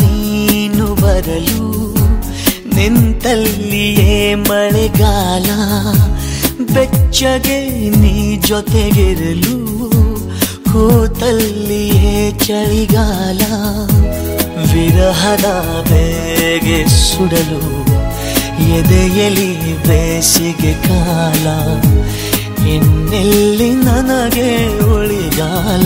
ನೀನು ಬರಲು ನಿಂತಲ್ಲಿಯೇ ಮಳೆಗಾಲ, ಬೆಚ್ಚಗೆ ನೀ ಜೊತೆಗಿರಲು ಕೂತಲ್ಲಿಯೇ ಚಳಿಗಾಲ. ವಿರಹದ ಬೇಗೆ ಸುಡಲು ಎದೆಯಲಿ ಬೇಸಿಗೆ ಕಾಲ, ಇನ್ನೆಲ್ಲಿ ನನಗೆ ಉಳಿಗಾಲ.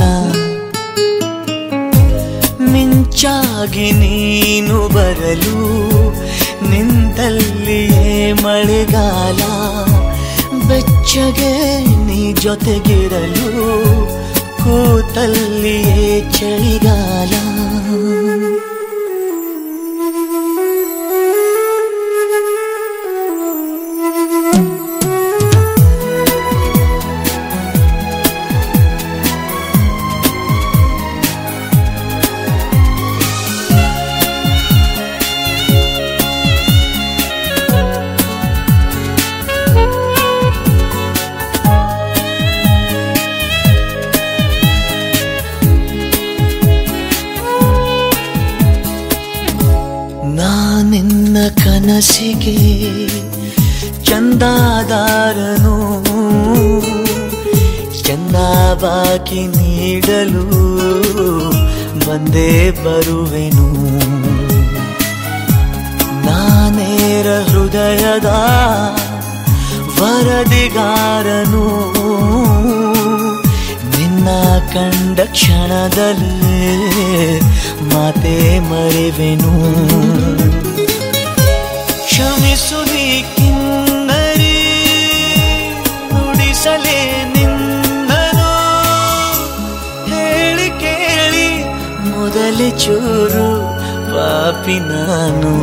ಮಿಂಚಾಗಿ ನೀನು ಬರಲು ನಿಂತಲ್ಲಿಯೇ ಮಳೆಗಾಲ, ಬೆಚ್ಚಗೆ ನೀ ಜೊತೆಗಿರಲು ಕೂತಲ್ಲಿಯೇ ಚಳಿಗಾಲ. ನಿನ್ನ ಕನಸಿಗೆ ಚಂದಾದಾರನು, ಚಂದ ಬಾಕಿ ನೀಡಲು ಬಂದೇ ಬರುವೆನು. ನಾನೇರ ಹೃದಯದ ವರದಿಗಾರನು, ನಿನ್ನ ಕಂಡ ಕ್ಷಣದಲ್ಲೇ ಮಾತೆ ಮರೆವೆನು. ಕ್ಷಮಿಸು ನೀ ಕಿನ್ನರಿ, ನುಡಿಸಲೇ ನಿನ್ನನು, ಹೇಳಿ ಕೇಳಿ ಮೊದಲೇ ಚೂರು ಪಾಪಿ ನಾನು.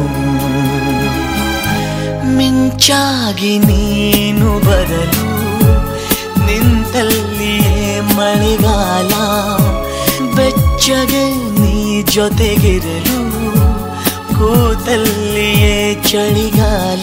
ಮಿಂಚಾಗಿ ನೀನು ಬರಲು ನಿಂತಲ್ಲಿಯೇ ಮಳೆಗಾಲ, ಬೆಚ್ಚಗೆ ನೀ ಜೊತೆಗಿರಲು ಕೂತಲ್ಲಿಯೇ ಚಳಿಗಾಲ.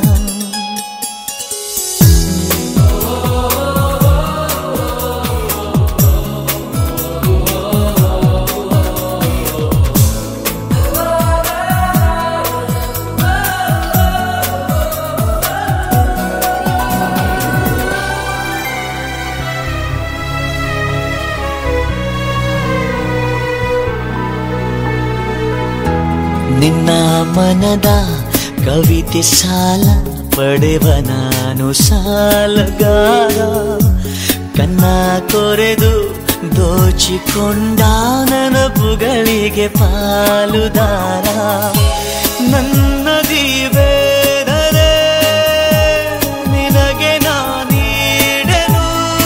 ನಿನ್ನ ಮನದ ಕವಿತೆ ಸಾಲ ಪಡೆವ ನಾನು ಸಾಲಗಾರ, ಕನ್ನ ಕೊರೆದು ದೋಚಿಕೊಂಡ ನೆನಪುಗಳಿಗೆ ಪಾಲುದಾರ. ನನ್ನದಿ ಬೇದರೆ ನಿನಗೆ ನಾನೀಡೆನು,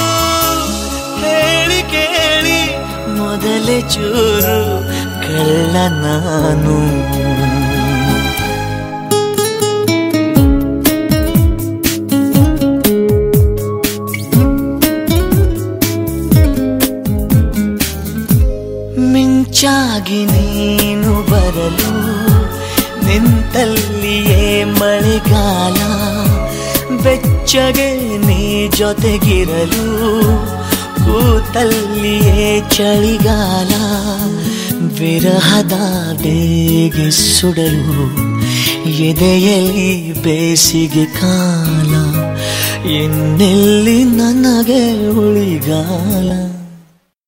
ಹೇಳಿ ಕೇಳಿ ಮೊದಲೇ ಚೂರು ಕಳ್ಳ ನಾನು. ಮಿಂಚಾಗಿ ನೀನು ಬರಲು ನಿಂತಲ್ಲಿಯೇ ಮಳೆಗಾಲ, ಬೆಚ್ಚಗೆ ನೀ ಜೊತೆಗಿರಲು ಕೂತಲ್ಲಿಯೇ ಚಳಿಗಾಲ. ವಿರಹದ ಬೇಗೆ ಸುಡಲು ಎದೆಯಲಿ ಬೇಸಿಗೆ ಕಾಲ, ಇನ್ನೆಲ್ಲಿ ನನಗೆ ಉಳಿಗಾಲ.